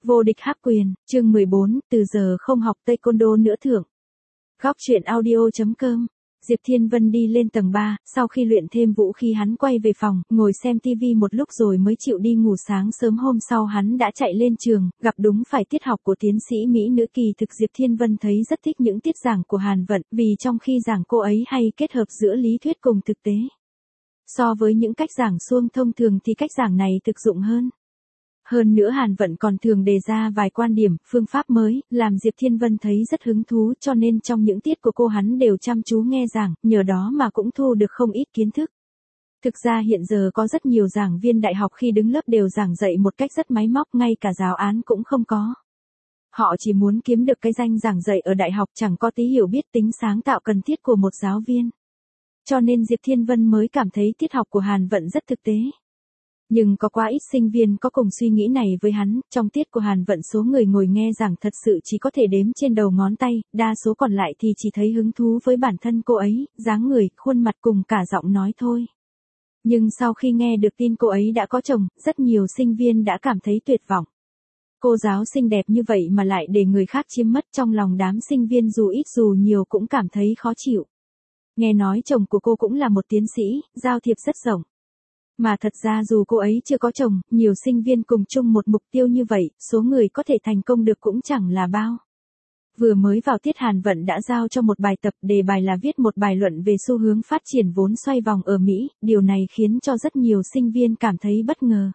Vô địch hắc quyền, chương 14, từ giờ không học taekwondo nữa thưởng. Góc truyện audio.com. Diệp Thiên Vân đi lên tầng 3, sau khi luyện thêm vũ khí hắn quay về phòng, ngồi xem TV một lúc rồi mới chịu đi ngủ. Sáng sớm hôm sau hắn đã chạy lên trường, gặp đúng phải tiết học của tiến sĩ Mỹ nữ. Kỳ thực Diệp Thiên Vân thấy rất thích những tiết giảng của Hàn Vận, vì trong khi giảng cô ấy hay kết hợp giữa lý thuyết cùng thực tế. So với những cách giảng suông thông thường thì cách giảng này thực dụng hơn. Hơn nữa Hàn Vận còn thường đề ra vài quan điểm, phương pháp mới, làm Diệp Thiên Vân thấy rất hứng thú, cho nên trong những tiết của cô hắn đều chăm chú nghe giảng, nhờ đó mà cũng thu được không ít kiến thức. Thực ra hiện giờ có rất nhiều giảng viên đại học khi đứng lớp đều giảng dạy một cách rất máy móc, ngay cả giáo án cũng không có. Họ chỉ muốn kiếm được cái danh giảng dạy ở đại học, chẳng có tí hiểu biết tính sáng tạo cần thiết của một giáo viên. Cho nên Diệp Thiên Vân mới cảm thấy tiết học của Hàn Vận rất thực tế. Nhưng có quá ít sinh viên có cùng suy nghĩ này với hắn, trong tiết của Hàn Vận số người ngồi nghe giảng thật sự chỉ có thể đếm trên đầu ngón tay, đa số còn lại thì chỉ thấy hứng thú với bản thân cô ấy, dáng người, khuôn mặt cùng cả giọng nói thôi. Nhưng sau khi nghe được tin cô ấy đã có chồng, rất nhiều sinh viên đã cảm thấy tuyệt vọng. Cô giáo xinh đẹp như vậy mà lại để người khác chiếm mất, trong lòng đám sinh viên dù ít dù nhiều cũng cảm thấy khó chịu. Nghe nói chồng của cô cũng là một tiến sĩ, giao thiệp rất rộng. Mà thật ra dù cô ấy chưa có chồng, nhiều sinh viên cùng chung một mục tiêu như vậy, số người có thể thành công được cũng chẳng là bao. Vừa mới vào tiết Hàn Vận đã giao cho một bài tập, đề bài là viết một bài luận về xu hướng phát triển vốn xoay vòng ở Mỹ, điều này khiến cho rất nhiều sinh viên cảm thấy bất ngờ.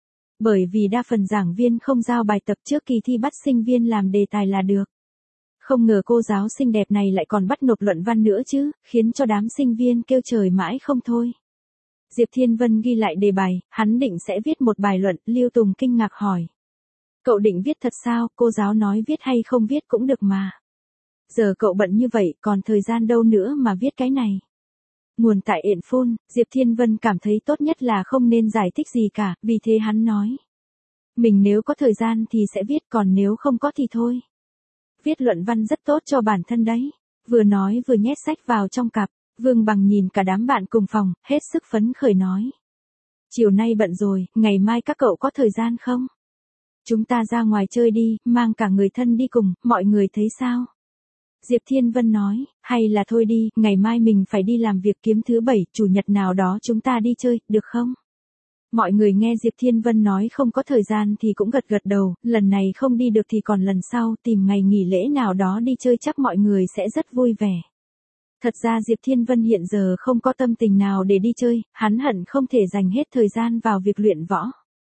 Bởi vì đa phần giảng viên không giao bài tập trước kỳ thi, bắt sinh viên làm đề tài là được. Không ngờ cô giáo xinh đẹp này lại còn bắt nộp luận văn nữa chứ, khiến cho đám sinh viên kêu trời mãi không thôi. Diệp Thiên Vân ghi lại đề bài, hắn định sẽ viết một bài luận, Lưu Tùng kinh ngạc hỏi. Cậu định viết thật sao? Cô giáo nói viết hay không viết cũng được mà. Giờ cậu bận như vậy, còn thời gian đâu nữa mà viết cái này. Nguồn tại Yện Phun, Diệp Thiên Vân cảm thấy tốt nhất là không nên giải thích gì cả, vì thế hắn nói. Mình nếu có thời gian thì sẽ viết, còn nếu không có thì thôi. Viết luận văn rất tốt cho bản thân đấy. Vừa nói vừa nhét sách vào trong cặp. Vương Bằng nhìn cả đám bạn cùng phòng, hết sức phấn khởi nói. Chiều nay bận rồi, ngày mai các cậu có thời gian không? Chúng ta ra ngoài chơi đi, mang cả người thân đi cùng, mọi người thấy sao? Diệp Thiên Vân nói, hay là thôi đi, ngày mai mình phải đi làm việc, kiếm thứ 7, chủ nhật nào đó chúng ta đi chơi, được không? Mọi người nghe Diệp Thiên Vân nói không có thời gian thì cũng gật gật đầu, lần này không đi được thì còn lần sau, tìm ngày nghỉ lễ nào đó đi chơi chắc mọi người sẽ rất vui vẻ. Thật ra Diệp Thiên Vân hiện giờ không có tâm tình nào để đi chơi, hắn hận không thể dành hết thời gian vào việc luyện võ.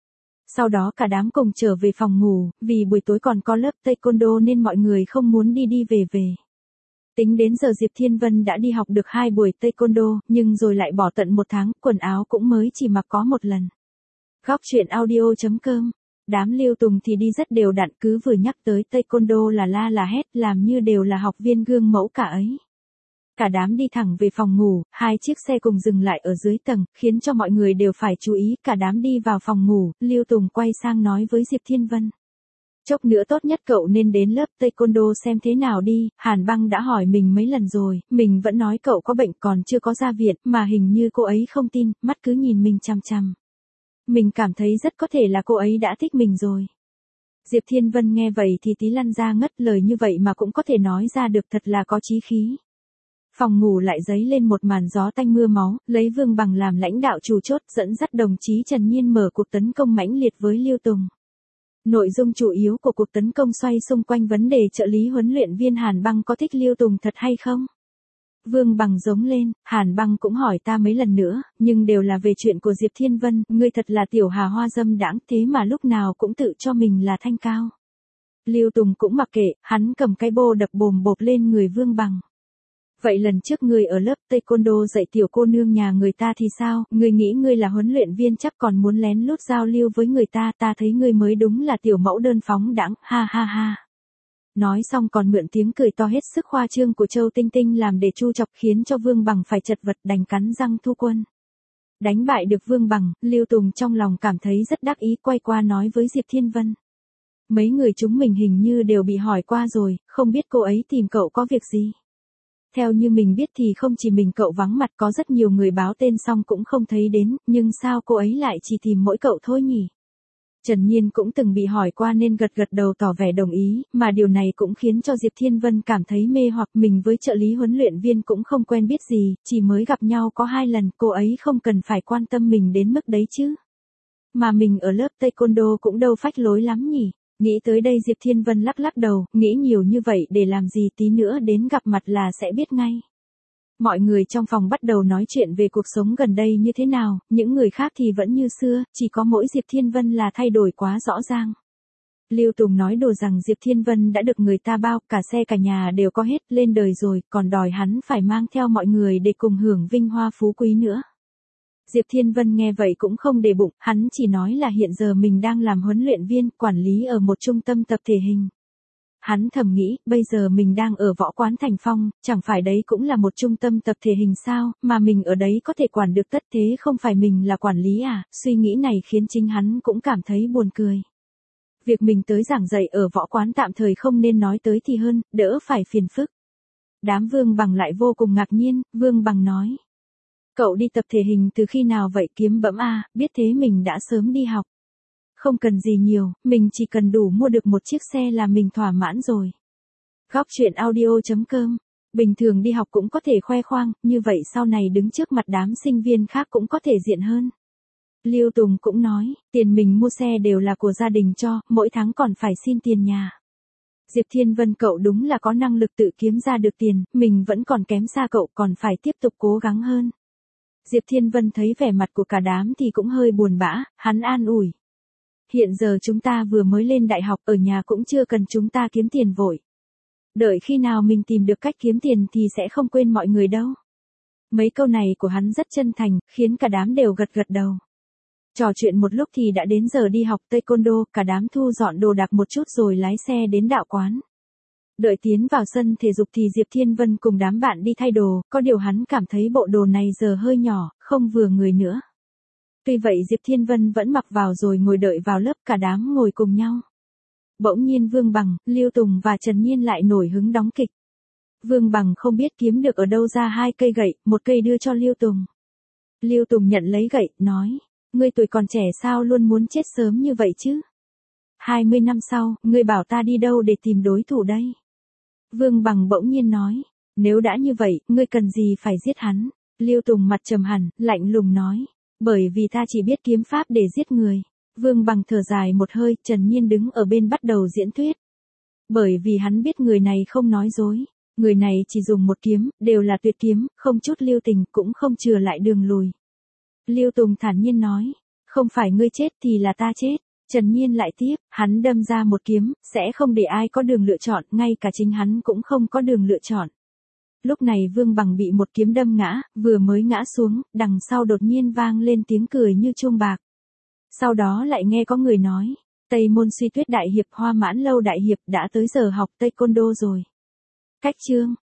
Sau đó cả đám cùng trở về phòng ngủ, vì buổi tối còn có lớp taekwondo nên mọi người không muốn đi về. Tính đến giờ Diệp Thiên Vân đã đi học được 2 buổi taekwondo, nhưng rồi lại bỏ tận 1 tháng, quần áo cũng mới chỉ mặc có 1 lần. Góc truyện audio.com. Đám Lưu Tùng thì đi rất đều đặn, cứ vừa nhắc tới taekwondo là la là hét, làm như đều là học viên gương mẫu cả ấy. Cả đám đi thẳng về phòng ngủ, 2 chiếc xe cùng dừng lại ở dưới tầng, khiến cho mọi người đều phải chú ý. Cả đám đi vào phòng ngủ, Lưu Tùng quay sang nói với Diệp Thiên Vân. Chốc nữa tốt nhất cậu nên đến lớp taekwondo xem thế nào đi, Hàn Băng đã hỏi mình mấy lần rồi, mình vẫn nói cậu có bệnh còn chưa có ra viện, mà hình như cô ấy không tin, mắt cứ nhìn mình chằm chằm. Mình cảm thấy rất có thể là cô ấy đã thích mình rồi. Diệp Thiên Vân nghe vậy thì tí lăn ra ngất, lời như vậy mà cũng có thể nói ra được, thật là có chí khí. Phòng ngủ lại dấy lên một màn gió tanh mưa máu, lấy Vương Bằng làm lãnh đạo chủ chốt, dẫn dắt đồng chí Trần Nhiên mở cuộc tấn công mãnh liệt với Lưu Tùng. Nội dung chủ yếu của cuộc tấn công xoay xung quanh vấn đề trợ lý huấn luyện viên Hàn Băng có thích Lưu Tùng thật hay không. Vương Bằng giống lên, Hàn Băng cũng hỏi ta mấy lần nữa, nhưng đều là về chuyện của Diệp Thiên Vân, ngươi thật là tiểu hà hoa dâm đãng, thế mà lúc nào cũng tự cho mình là thanh cao. Lưu Tùng cũng mặc kệ, hắn cầm cái bô đập bồm bộp lên người Vương Bằng. Vậy lần trước ngươi ở lớp taekwondo dạy tiểu cô nương nhà người ta thì sao, ngươi nghĩ ngươi là huấn luyện viên chắc còn muốn lén lút giao lưu với người ta, ta thấy ngươi mới đúng là tiểu mẫu đơn phóng đãng, ha ha ha. Nói xong còn mượn tiếng cười to hết sức khoa trương của Châu Tinh Tinh làm để chu chọc, khiến cho Vương Bằng phải chật vật đành cắn răng thu quân. Đánh bại được Vương Bằng, Lưu Tùng trong lòng cảm thấy rất đắc ý, quay qua nói với Diệp Thiên Vân. Mấy người chúng mình hình như đều bị hỏi qua rồi, không biết cô ấy tìm cậu có việc gì. Theo như mình biết thì không chỉ mình cậu vắng mặt, có rất nhiều người báo tên xong cũng không thấy đến, nhưng sao cô ấy lại chỉ tìm mỗi cậu thôi nhỉ? Trần Nhiên cũng từng bị hỏi qua nên gật gật đầu tỏ vẻ đồng ý, mà điều này cũng khiến cho Diệp Thiên Vân cảm thấy mê hoặc. Mình với trợ lý huấn luyện viên cũng không quen biết gì, chỉ mới gặp nhau có 2 lần, cô ấy không cần phải quan tâm mình đến mức đấy chứ. Mà mình ở lớp taekwondo cũng đâu phách lối lắm nhỉ. Nghĩ tới đây Diệp Thiên Vân lắc lắc đầu, nghĩ nhiều như vậy để làm gì, tí nữa đến gặp mặt là sẽ biết ngay. Mọi người trong phòng bắt đầu nói chuyện về cuộc sống gần đây như thế nào, những người khác thì vẫn như xưa, chỉ có mỗi Diệp Thiên Vân là thay đổi quá rõ ràng. Lưu Tùng nói đùa rằng Diệp Thiên Vân đã được người ta bao, cả xe cả nhà đều có hết, lên đời rồi, còn đòi hắn phải mang theo mọi người để cùng hưởng vinh hoa phú quý nữa. Diệp Thiên Vân nghe vậy cũng không để bụng, hắn chỉ nói là hiện giờ mình đang làm huấn luyện viên, quản lý ở một trung tâm tập thể hình. Hắn thầm nghĩ, bây giờ mình đang ở võ quán Thành Phong, chẳng phải đấy cũng là một trung tâm tập thể hình sao, mà mình ở đấy có thể quản được tất, thế không phải mình là quản lý à, suy nghĩ này khiến chính hắn cũng cảm thấy buồn cười. Việc mình tới giảng dạy ở võ quán tạm thời không nên nói tới thì hơn, đỡ phải phiền phức. Đám Vương Bằng lại vô cùng ngạc nhiên, Vương Bằng nói. Cậu đi tập thể hình từ khi nào vậy? Kiếm bẫm à, biết thế mình đã sớm đi học. Không cần gì nhiều, mình chỉ cần đủ mua được một chiếc xe là mình thỏa mãn rồi. Góc truyện audio.com. Bình thường đi học cũng có thể khoe khoang, như vậy sau này đứng trước mặt đám sinh viên khác cũng có thể diện hơn. Lưu Tùng cũng nói, tiền mình mua xe đều là của gia đình cho, mỗi tháng còn phải xin tiền nhà. Diệp Thiên Vân cậu đúng là có năng lực tự kiếm ra được tiền, mình vẫn còn kém xa cậu, còn phải tiếp tục cố gắng hơn. Diệp Thiên Vân thấy vẻ mặt của cả đám thì cũng hơi buồn bã, hắn an ủi. Hiện giờ chúng ta vừa mới lên đại học, ở nhà cũng chưa cần chúng ta kiếm tiền vội. Đợi khi nào mình tìm được cách kiếm tiền thì sẽ không quên mọi người đâu. Mấy câu này của hắn rất chân thành, khiến cả đám đều gật gật đầu. Trò chuyện một lúc thì đã đến giờ đi học taekwondo, cả đám thu dọn đồ đạc một chút rồi lái xe đến đạo quán. Đợi tiến vào sân thể dục thì Diệp Thiên Vân cùng đám bạn đi thay đồ, có điều hắn cảm thấy bộ đồ này giờ hơi nhỏ, không vừa người nữa. Tuy vậy Diệp Thiên Vân vẫn mặc vào rồi ngồi đợi vào lớp, cả đám ngồi cùng nhau. Bỗng nhiên Vương Bằng, Lưu Tùng và Trần Nhiên lại nổi hứng đóng kịch. Vương Bằng không biết kiếm được ở đâu ra 2 cây gậy, một cây đưa cho Lưu Tùng. Lưu Tùng nhận lấy gậy, nói, ngươi tuổi còn trẻ sao luôn muốn chết sớm như vậy chứ? 20 năm sau, ngươi bảo ta đi đâu để tìm đối thủ đây? Vương Bằng bỗng nhiên nói, nếu đã như vậy, ngươi cần gì phải giết hắn? Lưu Tùng mặt trầm hẳn, lạnh lùng nói, bởi vì ta chỉ biết kiếm pháp để giết người. Vương Bằng thở dài một hơi, Trần Nhiên đứng ở bên bắt đầu diễn thuyết. Bởi vì hắn biết người này không nói dối, người này chỉ dùng một kiếm, đều là tuyệt kiếm, không chút lưu tình, cũng không chừa lại đường lùi. Lưu Tùng thản nhiên nói, không phải ngươi chết thì là ta chết. Trần Nhiên lại tiếp, hắn đâm ra một kiếm, sẽ không để ai có đường lựa chọn, ngay cả chính hắn cũng không có đường lựa chọn. Lúc này Vương Bằng bị một kiếm đâm ngã, vừa mới ngã xuống, đằng sau đột nhiên vang lên tiếng cười như chuông bạc. Sau đó lại nghe có người nói, Tây Môn Suy Tuyết đại hiệp, Hoa Mãn Lâu đại hiệp đã tới giờ học taekwondo rồi. Cách chương